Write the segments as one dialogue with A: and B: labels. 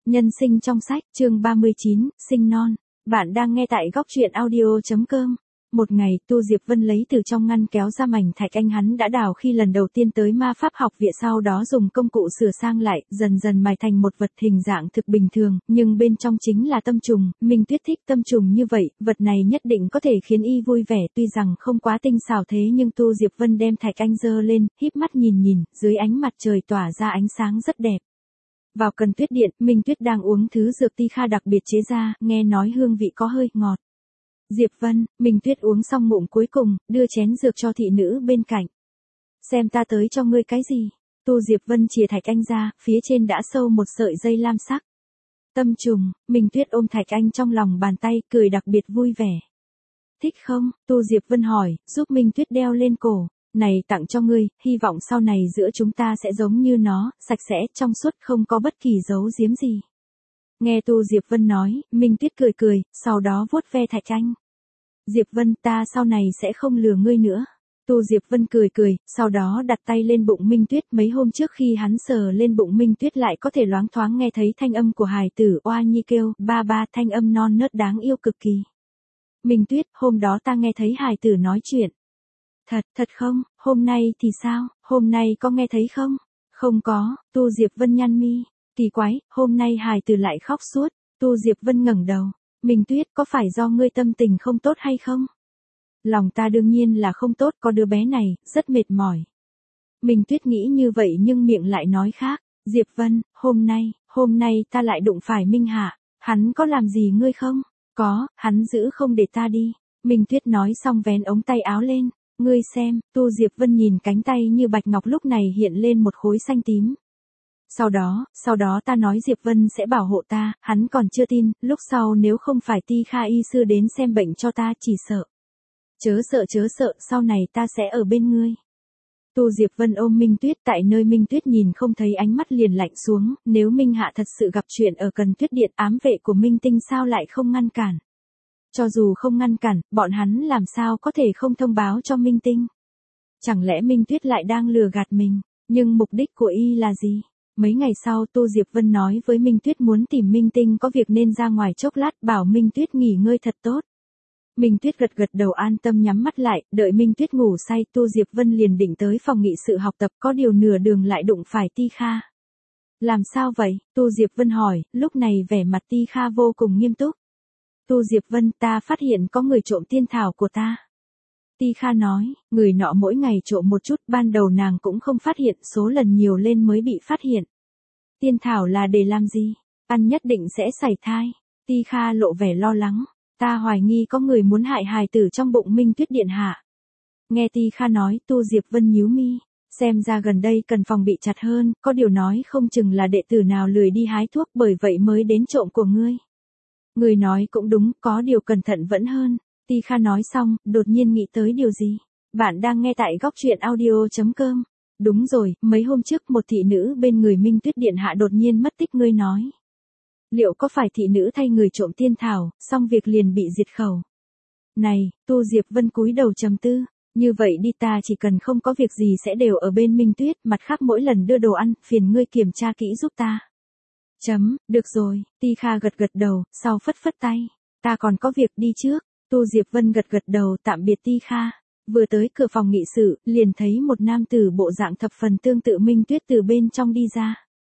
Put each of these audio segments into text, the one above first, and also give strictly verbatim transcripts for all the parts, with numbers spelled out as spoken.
A: Nhân sinh trong sách, chương ba mươi chín, sinh non. Bạn đang nghe tại góc truyện audio chấm com. Một ngày, Tu Diệp Vân lấy từ trong ngăn kéo ra mảnh thạch anh hắn đã đào khi lần đầu tiên tới ma pháp học viện, sau đó dùng công cụ sửa sang lại, dần dần mài thành một vật hình dạng thực bình thường, nhưng bên trong chính là tâm trùng. Minh Tuyết thích tâm trùng như vậy, vật này nhất định có thể khiến y vui vẻ, tuy rằng không quá tinh xảo thế nhưng Tu Diệp Vân đem thạch anh giơ lên, híp mắt nhìn nhìn, dưới ánh mặt trời tỏa ra ánh sáng rất đẹp. Vào Cần Tuyết Điện, Minh Tuyết đang uống thứ dược ti kha đặc biệt chế ra, nghe nói hương vị có hơi ngọt. Diệp Vân, Minh Tuyết uống xong ngụm cuối cùng, đưa chén dược cho thị nữ bên cạnh. Xem ta tới cho ngươi cái gì? Tu Diệp Vân chìa thạch anh ra, phía trên đã sâu một sợi dây lam sắc. Tâm trùng, Minh Tuyết ôm thạch anh trong lòng bàn tay, cười đặc biệt vui vẻ. Thích không? Tu Diệp Vân hỏi, giúp Minh Tuyết đeo lên cổ. Này tặng cho ngươi, hy vọng sau này giữa chúng ta sẽ giống như nó, sạch sẽ, trong suốt, không có bất kỳ giấu giếm gì. Nghe Tu Diệp Vân nói, Minh Tuyết cười cười, sau đó vuốt ve thạch anh. Diệp Vân, ta sau này sẽ không lừa ngươi nữa. Tu Diệp Vân cười cười, sau đó đặt tay lên bụng Minh Tuyết. Mấy hôm trước khi hắn sờ lên bụng Minh Tuyết lại có thể loáng thoáng nghe thấy thanh âm của hài tử oa nhi kêu, ba ba, thanh âm non nớt đáng yêu cực kỳ. Minh Tuyết, hôm đó ta nghe thấy hài tử nói chuyện. Thật, thật không, hôm nay thì sao, hôm nay có nghe thấy không? Không có, Tu Diệp Vân nhăn mi, kỳ quái, hôm nay hài tử lại khóc suốt. Tu Diệp Vân ngẩng đầu, Minh Tuyết, có phải do ngươi tâm tình không tốt hay không? Lòng ta đương nhiên là không tốt, có đứa bé này, rất mệt mỏi. Minh Tuyết nghĩ như vậy nhưng miệng lại nói khác. Diệp Vân, hôm nay, hôm nay ta lại đụng phải Minh Hạ, hắn có làm gì ngươi không? Có, hắn giữ không để ta đi. Minh Tuyết nói xong vén ống tay áo lên. Ngươi xem, Tu Diệp Vân nhìn cánh tay như bạch ngọc lúc này hiện lên một khối xanh tím. Sau đó, sau đó ta nói Diệp Vân sẽ bảo hộ ta, hắn còn chưa tin, lúc sau nếu không phải Ti Kha y sư đến xem bệnh cho ta chỉ sợ. Chớ sợ chớ sợ, sau này ta sẽ ở bên ngươi. Tu Diệp Vân ôm Minh Tuyết, tại nơi Minh Tuyết nhìn không thấy ánh mắt liền lạnh xuống, nếu Minh Hạ thật sự gặp chuyện ở Cần Tuyết Điện, ám vệ của Minh Tinh sao lại không ngăn cản. Cho dù không ngăn cản, bọn hắn làm sao có thể không thông báo cho Minh Tinh. Chẳng lẽ Minh Tuyết lại đang lừa gạt mình, nhưng mục đích của y là gì? Mấy ngày sau Tu Diệp Vân nói với Minh Tuyết muốn tìm Minh Tinh có việc nên ra ngoài chốc lát, bảo Minh Tuyết nghỉ ngơi thật tốt. Minh Tuyết gật gật đầu an tâm nhắm mắt lại, đợi Minh Tuyết ngủ say Tu Diệp Vân liền định tới phòng nghị sự học tập, có điều nửa đường lại đụng phải Ti Kha. Làm sao vậy? Tu Diệp Vân hỏi, lúc này vẻ mặt Ti Kha vô cùng nghiêm túc. Tu Diệp Vân, ta phát hiện có người trộm tiên thảo của ta. Ti Kha nói, người nọ mỗi ngày trộm một chút, ban đầu nàng cũng không phát hiện, số lần nhiều lên mới bị phát hiện. Tiên thảo là để làm gì? Ăn nhất định sẽ sảy thai. Ti Kha lộ vẻ lo lắng, ta hoài nghi có người muốn hại hài tử trong bụng Minh Tuyết điện hạ. Nghe Ti Kha nói, Tu Diệp Vân nhíu mi, xem ra gần đây cần phòng bị chặt hơn, có điều nói không chừng là đệ tử nào lười đi hái thuốc bởi vậy mới đến trộm của ngươi. Người nói cũng đúng, có điều cẩn thận vẫn hơn. Ti Kha nói xong, đột nhiên nghĩ tới điều gì. Bạn đang nghe tại góc truyện audio chấm com. Đúng rồi, mấy hôm trước một thị nữ bên người Minh Tuyết điện hạ đột nhiên mất tích, ngươi nói. Liệu có phải thị nữ thay người trộm tiên thảo, xong việc liền bị diệt khẩu? Này, Tu Diệp Vân cúi đầu trầm tư. Như vậy đi, ta chỉ cần không có việc gì sẽ đều ở bên Minh Tuyết, mặt khác mỗi lần đưa đồ ăn, phiền ngươi kiểm tra kỹ giúp ta. Chấm, được rồi, Ti Kha gật gật đầu, sau phất phất tay. Ta còn có việc đi trước. Tu Diệp Vân gật gật đầu tạm biệt Ti Kha. Vừa tới cửa phòng nghị sự, liền thấy một nam tử bộ dạng thập phần tương tự Minh Tuyết từ bên trong đi ra.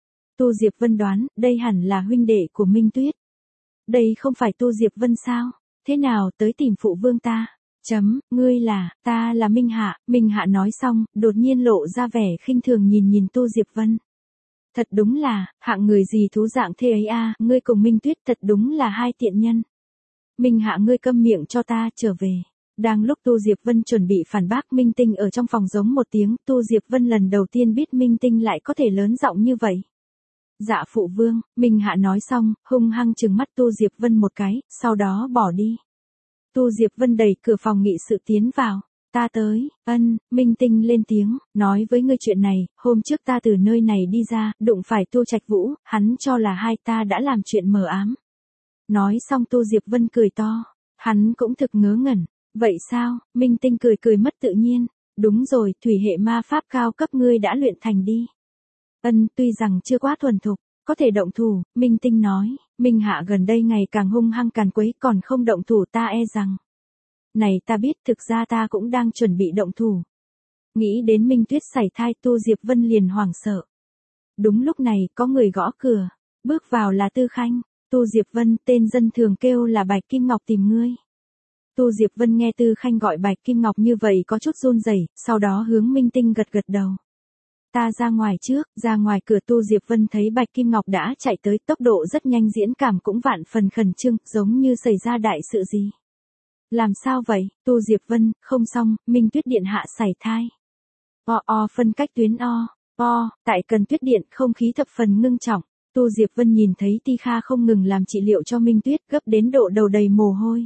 A: Tu Diệp Vân đoán, đây hẳn là huynh đệ của Minh Tuyết. Đây không phải Tu Diệp Vân sao? Thế nào tới tìm phụ vương ta? Chấm, ngươi là, ta là Minh Hạ. Minh Hạ nói xong, đột nhiên lộ ra vẻ khinh thường nhìn nhìn Tu Diệp Vân. Thật đúng là, hạng người gì thú dạng thế ấy a, ngươi cùng Minh Tuyết thật đúng là hai tiện nhân. Minh Hạ, ngươi câm miệng cho ta, trở về. Đang lúc Tu Diệp Vân chuẩn bị phản bác, Minh Tinh ở trong phòng giống một tiếng, Tu Diệp Vân lần đầu tiên biết Minh Tinh lại có thể lớn giọng như vậy. Dạ phụ vương, Minh Hạ nói xong, hung hăng trừng mắt Tu Diệp Vân một cái, sau đó bỏ đi. Tu Diệp Vân đẩy cửa phòng nghị sự tiến vào. Ta tới, ân, Minh Tinh lên tiếng, nói với ngươi chuyện này, hôm trước ta từ nơi này đi ra, đụng phải Tu Trạch Vũ, hắn cho là hai ta đã làm chuyện mờ ám. Nói xong Tu Diệp Vân cười to, hắn cũng thực ngớ ngẩn, vậy sao? Minh Tinh cười cười mất tự nhiên, đúng rồi, thủy hệ ma pháp cao cấp ngươi đã luyện thành đi. Ân, tuy rằng chưa quá thuần thục, có thể động thủ, Minh Tinh nói, Minh Hạ gần đây ngày càng hung hăng càn quấy còn không động thủ ta e rằng. Này ta biết thực ra ta cũng đang chuẩn bị động thủ. Nghĩ đến Minh Tuyết sảy thai Tu Diệp Vân liền hoảng sợ. Đúng lúc này có người gõ cửa, bước vào là Tư Khanh, Tu Diệp Vân tên dân thường kêu là Bạch Kim Ngọc tìm ngươi. Tu Diệp Vân nghe Tư Khanh gọi Bạch Kim Ngọc như vậy có chút run rẩy, sau đó hướng Minh Tinh gật gật đầu. Ta ra ngoài trước, ra ngoài cửa Tu Diệp Vân thấy Bạch Kim Ngọc đã chạy tới, tốc độ rất nhanh, diễn cảm cũng vạn phần khẩn trương, giống như xảy ra đại sự gì. Làm sao vậy, Tu Diệp Vân, không xong, Minh Tuyết điện hạ sảy thai. O o phân cách tuyến o, o, tại Cần Tuyết điện không khí thập phần ngưng trọng, Tu Diệp Vân nhìn thấy Ti Kha không ngừng làm trị liệu cho Minh Tuyết, gấp đến độ đầu đầy mồ hôi.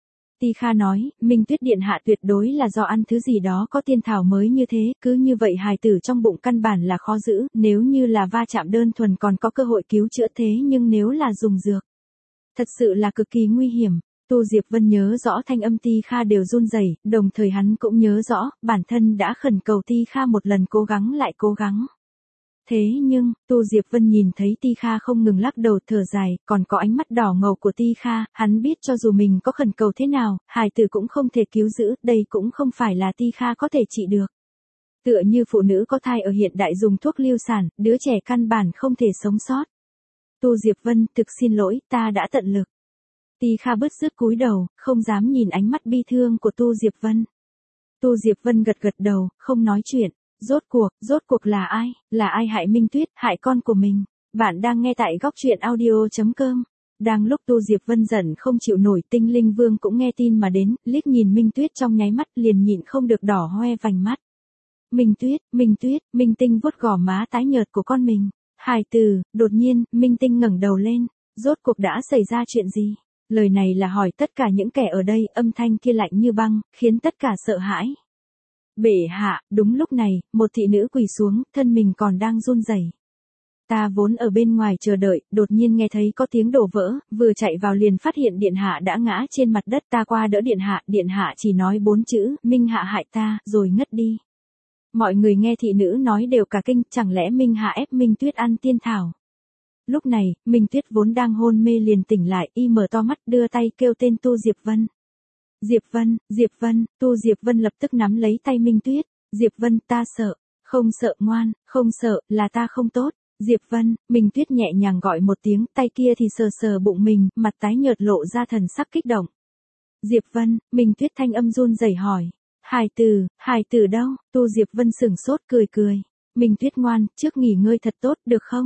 A: Ti Kha nói, Minh Tuyết điện hạ tuyệt đối là do ăn thứ gì đó có tiên thảo mới như thế, cứ như vậy hài tử trong bụng căn bản là khó giữ, nếu như là va chạm đơn thuần còn có cơ hội cứu chữa thế nhưng nếu là dùng dược, thật sự là cực kỳ nguy hiểm. Tu Diệp Vân nhớ rõ thanh âm Ti Kha đều run rẩy, đồng thời hắn cũng nhớ rõ, bản thân đã khẩn cầu Ti Kha một lần cố gắng lại cố gắng. Thế nhưng, Tu Diệp Vân nhìn thấy Ti Kha không ngừng lắc đầu thở dài, còn có ánh mắt đỏ ngầu của Ti Kha, hắn biết cho dù mình có khẩn cầu thế nào, hài tử cũng không thể cứu giữ, đây cũng không phải là Ti Kha có thể trị được. Tựa như phụ nữ có thai ở hiện đại dùng thuốc lưu sản, đứa trẻ căn bản không thể sống sót. Tu Diệp Vân, thực xin lỗi, ta đã tận lực. Ti Kha bứt rứt cúi đầu, không dám nhìn ánh mắt bi thương của Tu Diệp Vân. Tu Diệp Vân gật gật đầu, không nói chuyện. Rốt cuộc, rốt cuộc là ai, là ai hại Minh Tuyết, hại con của mình. Bạn đang nghe tại góc truyện audio chấm com. Đang lúc Tu Diệp Vân giận không chịu nổi, Tinh Linh Vương cũng nghe tin mà đến, liếc nhìn Minh Tuyết trong nháy mắt liền nhịn không được đỏ hoe vành mắt. Minh Tuyết, Minh Tuyết, Minh Tinh vuốt gò má tái nhợt của con mình. Hài tử, đột nhiên, Minh Tinh ngẩng đầu lên, rốt cuộc đã xảy ra chuyện gì? Lời này là hỏi tất cả những kẻ ở đây, âm thanh kia lạnh như băng, khiến tất cả sợ hãi. Bệ hạ, đúng lúc này, một thị nữ quỳ xuống, thân mình còn đang run rẩy. Ta vốn ở bên ngoài chờ đợi, đột nhiên nghe thấy có tiếng đổ vỡ, vừa chạy vào liền phát hiện điện hạ đã ngã trên mặt đất, ta qua đỡ điện hạ, điện hạ chỉ nói bốn chữ, Minh hạ hại ta, rồi ngất đi. Mọi người nghe thị nữ nói đều cả kinh, chẳng lẽ Minh hạ ép Minh Tuyết ăn tiên thảo. Lúc này, Minh Tuyết vốn đang hôn mê liền tỉnh lại, y mở to mắt đưa tay kêu tên Tu Diệp Vân. Diệp Vân, Diệp Vân, Tu Diệp Vân lập tức nắm lấy tay Minh Tuyết. Diệp Vân, ta sợ. Không sợ ngoan, không sợ, là ta không tốt. Diệp Vân, Minh Tuyết nhẹ nhàng gọi một tiếng, tay kia thì sờ sờ bụng mình, mặt tái nhợt lộ ra thần sắc kích động. Diệp Vân, Minh Tuyết thanh âm run rẩy hỏi. Hài tử, hài tử đâu? Tu Diệp Vân sửng sốt cười cười. Minh Tuyết ngoan, trước nghỉ ngơi thật tốt, được không?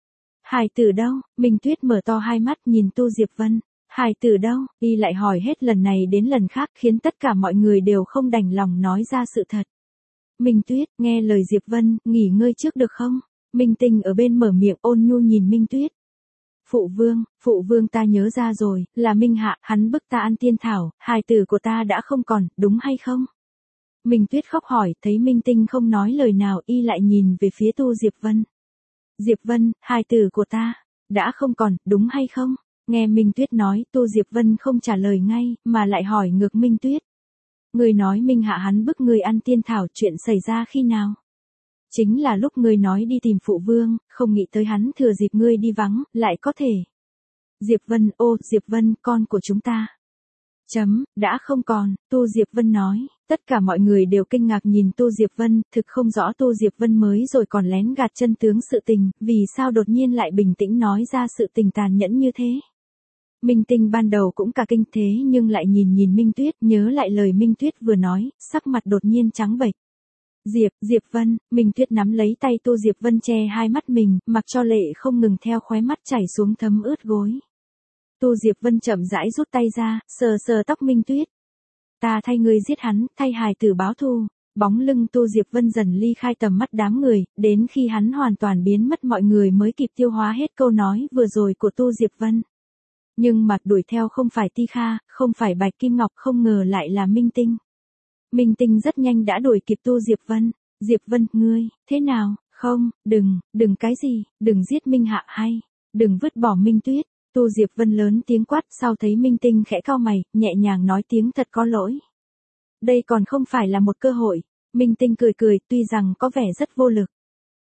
A: Hài tử đâu? Minh Tuyết mở to hai mắt nhìn Tu Diệp Vân. Hài tử đâu? Y lại hỏi hết lần này đến lần khác khiến tất cả mọi người đều không đành lòng nói ra sự thật. Minh Tuyết, nghe lời Diệp Vân, nghỉ ngơi trước được không? Minh Tinh ở bên mở miệng ôn nhu nhìn Minh Tuyết. Phụ vương, phụ vương ta nhớ ra rồi, là Minh Hạ, hắn bức ta ăn tiên thảo, hài tử của ta đã không còn, đúng hay không? Minh Tuyết khóc hỏi, thấy Minh Tinh không nói lời nào, y lại nhìn về phía Tu Diệp Vân. Diệp Vân, hài tử của ta, đã không còn, đúng hay không? Nghe Minh Tuyết nói, Tu Diệp Vân không trả lời ngay, mà lại hỏi ngược Minh Tuyết. Người nói Minh Hạ hắn bức người ăn tiên thảo, chuyện xảy ra khi nào? Chính là lúc ngươi nói đi tìm phụ vương, không nghĩ tới hắn thừa dịp ngươi đi vắng, lại có thể. Diệp Vân, ô, Diệp Vân, con của chúng ta. Chấm, đã không còn, Tu Diệp Vân nói, tất cả mọi người đều kinh ngạc nhìn Tu Diệp Vân, thực không rõ Tu Diệp Vân mới rồi còn lén gạt chân tướng sự tình, vì sao đột nhiên lại bình tĩnh nói ra sự tình tàn nhẫn như thế. Minh Tinh ban đầu cũng cả kinh thế nhưng lại nhìn nhìn Minh Tuyết, nhớ lại lời Minh Tuyết vừa nói, sắc mặt đột nhiên trắng bệch. Diệp, Diệp Vân, Minh Tuyết nắm lấy tay Tu Diệp Vân che hai mắt mình, mặc cho lệ không ngừng theo khóe mắt chảy xuống thấm ướt gối. Tu Diệp Vân chậm rãi rút tay ra, sờ sờ tóc Minh Tuyết. Ta thay ngươi giết hắn, thay hài tử báo thù. Bóng lưng Tu Diệp Vân dần ly khai tầm mắt đám người, đến khi hắn hoàn toàn biến mất mọi người mới kịp tiêu hóa hết câu nói vừa rồi của Tu Diệp Vân. Nhưng mặt đuổi theo không phải Ti Kha, không phải Bạch Kim Ngọc, không ngờ lại là Minh Tinh. Minh Tinh rất nhanh đã đuổi kịp Tu Diệp Vân. Diệp Vân, ngươi, thế nào? Không, đừng, đừng cái gì, đừng giết Minh Hạ hay, đừng vứt bỏ Minh Tuyết. Tu Diệp Vân lớn tiếng quát, sau thấy Minh Tinh khẽ cau mày, nhẹ nhàng nói tiếng thật có lỗi. Đây còn không phải là một cơ hội. Minh Tinh cười cười, tuy rằng có vẻ rất vô lực.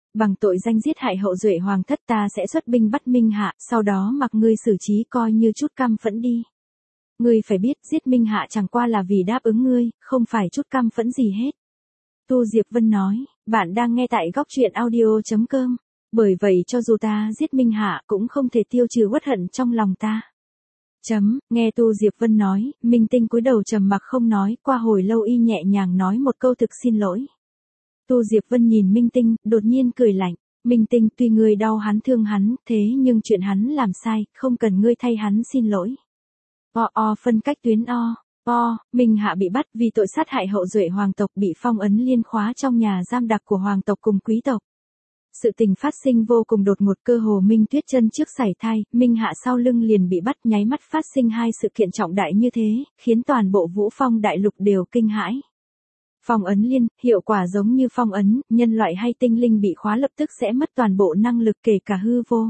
A: Bằng tội danh giết hại hậu duệ hoàng thất ta sẽ xuất binh bắt Minh Hạ, sau đó mặc ngươi xử trí coi như chút căm phẫn đi. Ngươi phải biết giết Minh Hạ chẳng qua là vì đáp ứng ngươi, không phải chút căm phẫn gì hết. Tu Diệp Vân nói, bạn đang nghe tại góc truyện audio.com. Bởi vậy cho dù ta giết Minh Hạ cũng không thể tiêu trừ uất hận trong lòng ta. Chấm, nghe Tu Diệp Vân nói, Minh Tinh cúi đầu trầm mặc không nói, qua hồi lâu y nhẹ nhàng nói một câu thực xin lỗi. Tu Diệp Vân nhìn Minh Tinh, đột nhiên cười lạnh. Minh Tinh, tuy ngươi đau hắn thương hắn, thế nhưng chuyện hắn làm sai, không cần ngươi thay hắn xin lỗi. O o phân cách tuyến o. O, Minh Hạ bị bắt vì tội sát hại hậu duệ hoàng tộc, bị phong ấn liên khóa trong nhà giam đặc của hoàng tộc cùng quý tộc. Sự tình phát sinh vô cùng đột ngột, cơ hồ Minh Tuyết chân trước sảy thai, Minh Hạ sau lưng liền bị bắt, nháy mắt phát sinh hai sự kiện trọng đại như thế, khiến toàn bộ Vũ Phong đại lục đều kinh hãi. Phong ấn liên, hiệu quả giống như phong ấn, nhân loại hay tinh linh bị khóa lập tức sẽ mất toàn bộ năng lực kể cả hư vô.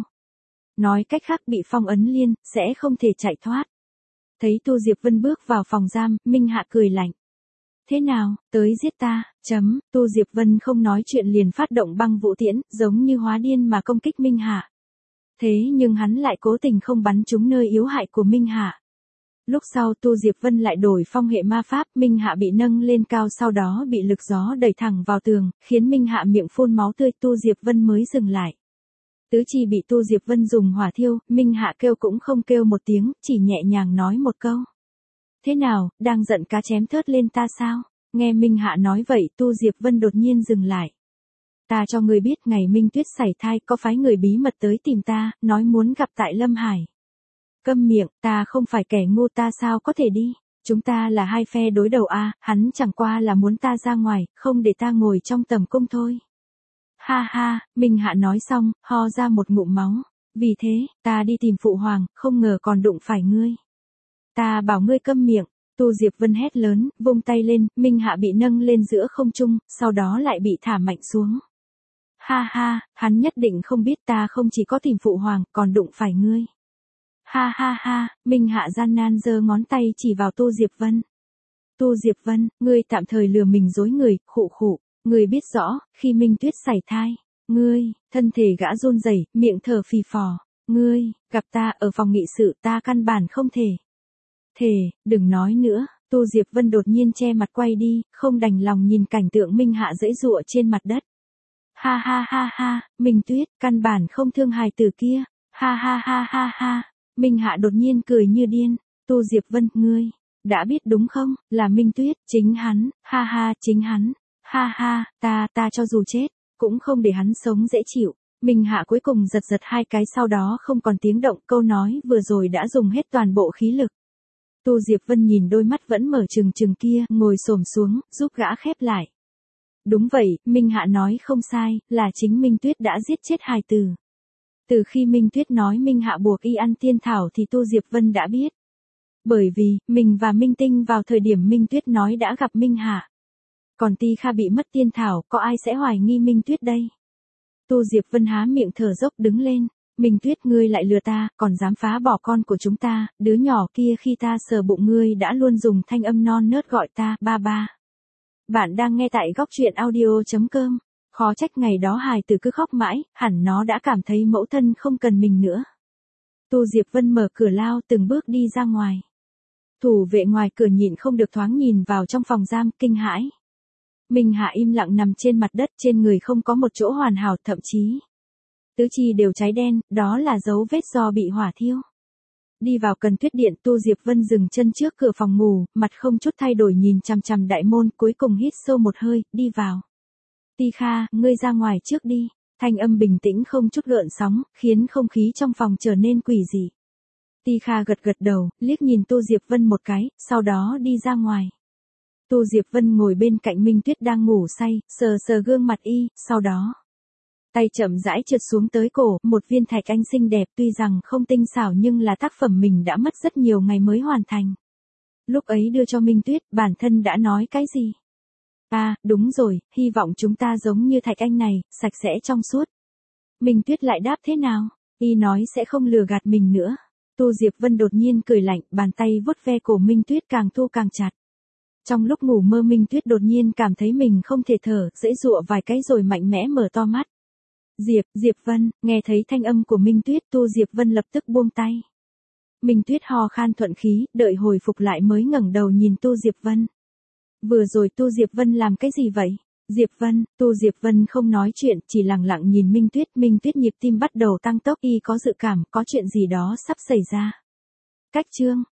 A: Nói cách khác bị phong ấn liên, sẽ không thể chạy thoát. Thấy Tu Diệp Vân bước vào phòng giam, Minh Hạ cười lạnh. Thế nào, tới giết ta, chấm, Tu Diệp Vân không nói chuyện liền phát động băng vũ tiễn, giống như hóa điên mà công kích Minh Hạ. Thế nhưng hắn lại cố tình không bắn trúng nơi yếu hại của Minh Hạ. Lúc sau Tu Diệp Vân lại đổi phong hệ ma pháp, Minh Hạ bị nâng lên cao sau đó bị lực gió đẩy thẳng vào tường, khiến Minh Hạ miệng phun máu tươi, Tu Diệp Vân mới dừng lại. Tứ chi bị Tu Diệp Vân dùng hỏa thiêu, Minh Hạ kêu cũng không kêu một tiếng, chỉ nhẹ nhàng nói một câu. Thế nào, đang giận cá chém thớt lên ta sao? Nghe Minh Hạ nói vậy, Tu Diệp Vân đột nhiên dừng lại. Ta cho ngươi biết ngày Minh Tuyết sảy thai có phái người bí mật tới tìm ta, nói muốn gặp tại Lâm Hải. Câm miệng, ta không phải kẻ ngu, ta sao có thể đi? Chúng ta là hai phe đối đầu a, à, hắn chẳng qua là muốn ta ra ngoài, không để ta ngồi trong tầm cung thôi. Ha ha, Minh Hạ nói xong, ho ra một ngụm máu. Vì thế, ta đi tìm phụ hoàng, không ngờ còn đụng phải ngươi. Ta bảo ngươi câm miệng. Tu Diệp Vân hét lớn, vung tay lên, Minh Hạ bị nâng lên giữa không trung, sau đó lại bị thả mạnh xuống. Ha ha, hắn nhất định không biết ta không chỉ có tìm phụ hoàng, còn đụng phải ngươi. Ha ha ha, Minh Hạ gian nan giơ ngón tay chỉ vào Tu Diệp Vân. Tu Diệp Vân, ngươi tạm thời lừa mình dối người, khụ khụ, ngươi biết rõ, khi Minh Tuyết sảy thai, ngươi, thân thể gã run rẩy, miệng thở phì phò, ngươi, gặp ta ở phòng nghị sự, ta căn bản không thể. Thề, đừng nói nữa, Tu Diệp Vân đột nhiên che mặt quay đi, không đành lòng nhìn cảnh tượng Minh Hạ giãy giụa trên mặt đất. Ha ha ha ha, Minh Tuyết, căn bản không thương hài tử kia, ha ha ha ha ha, Minh Hạ đột nhiên cười như điên, Tu Diệp Vân, ngươi, đã biết đúng không, là Minh Tuyết, chính hắn, ha ha, chính hắn, ha ha, ta, ta cho dù chết, cũng không để hắn sống dễ chịu. Minh Hạ cuối cùng giật giật hai cái sau đó không còn tiếng động, câu nói vừa rồi đã dùng hết toàn bộ khí lực. Tu Diệp Vân nhìn đôi mắt vẫn mở trừng trừng kia, ngồi xổm xuống, giúp gã khép lại. Đúng vậy, Minh Hạ nói không sai, là chính Minh Tuyết đã giết chết hài tử. Từ khi Minh Tuyết nói Minh Hạ buộc y ăn tiên thảo thì Tu Diệp Vân đã biết. Bởi vì, mình và Minh Tinh vào thời điểm Minh Tuyết nói đã gặp Minh Hạ. Còn Ti Kha bị mất tiên thảo, có ai sẽ hoài nghi Minh Tuyết đây? Tu Diệp Vân há miệng thở dốc đứng lên. Minh Tuyết, ngươi lại lừa ta, còn dám phá bỏ con của chúng ta, đứa nhỏ kia khi ta sờ bụng ngươi đã luôn dùng thanh âm non nớt gọi ta, ba ba. Bạn đang nghe tại góc truyện audio.com. Khó trách ngày đó hài tử cứ khóc mãi, hẳn nó đã cảm thấy mẫu thân không cần mình nữa. Tu Diệp Vân mở cửa lao từng bước đi ra ngoài. Thủ vệ ngoài cửa nhịn không được thoáng nhìn vào trong phòng giam, kinh hãi. Minh Hạ im lặng nằm trên mặt đất, trên người không có một chỗ hoàn hảo, thậm chí tứ chi đều cháy đen, đó là dấu vết do bị hỏa thiêu. Đi vào Cần Tuyết Điện, Tu Diệp Vân dừng chân trước cửa phòng ngủ, mặt không chút thay đổi nhìn chằm chằm đại môn, cuối cùng hít sâu một hơi, đi vào. Ti Kha, ngươi ra ngoài trước đi. Thanh âm bình tĩnh không chút gợn sóng, khiến không khí trong phòng trở nên quỷ dị. Ti Kha gật gật đầu, liếc nhìn Tu Diệp Vân một cái, sau đó đi ra ngoài. Tu Diệp Vân ngồi bên cạnh Minh Tuyết đang ngủ say, sờ sờ gương mặt y, sau đó tay chậm rãi trượt xuống tới cổ, một viên thạch anh xinh đẹp tuy rằng không tinh xảo nhưng là tác phẩm mình đã mất rất nhiều ngày mới hoàn thành. Lúc ấy đưa cho Minh Tuyết, bản thân đã nói cái gì? À, đúng rồi, hy vọng chúng ta giống như thạch anh này, sạch sẽ trong suốt. Minh Tuyết lại đáp thế nào? Y nói sẽ không lừa gạt mình nữa. Tu Diệp Vân đột nhiên cười lạnh, bàn tay vuốt ve cổ Minh Tuyết càng thu càng chặt. Trong lúc ngủ mơ Minh Tuyết đột nhiên cảm thấy mình không thể thở, dễ dụa vài cái rồi mạnh mẽ mở to mắt. Diệp, Diệp Vân, nghe thấy thanh âm của Minh Tuyết, Tu Diệp Vân lập tức buông tay. Minh Tuyết ho khan thuận khí, đợi hồi phục lại mới ngẩng đầu nhìn Tu Diệp Vân. Vừa rồi Tu Diệp Vân làm cái gì vậy? Diệp Vân, Tu Diệp Vân không nói chuyện, chỉ lặng lặng nhìn Minh Tuyết, Minh Tuyết nhịp tim bắt đầu tăng tốc, y có dự cảm, có chuyện gì đó sắp xảy ra. Cách chương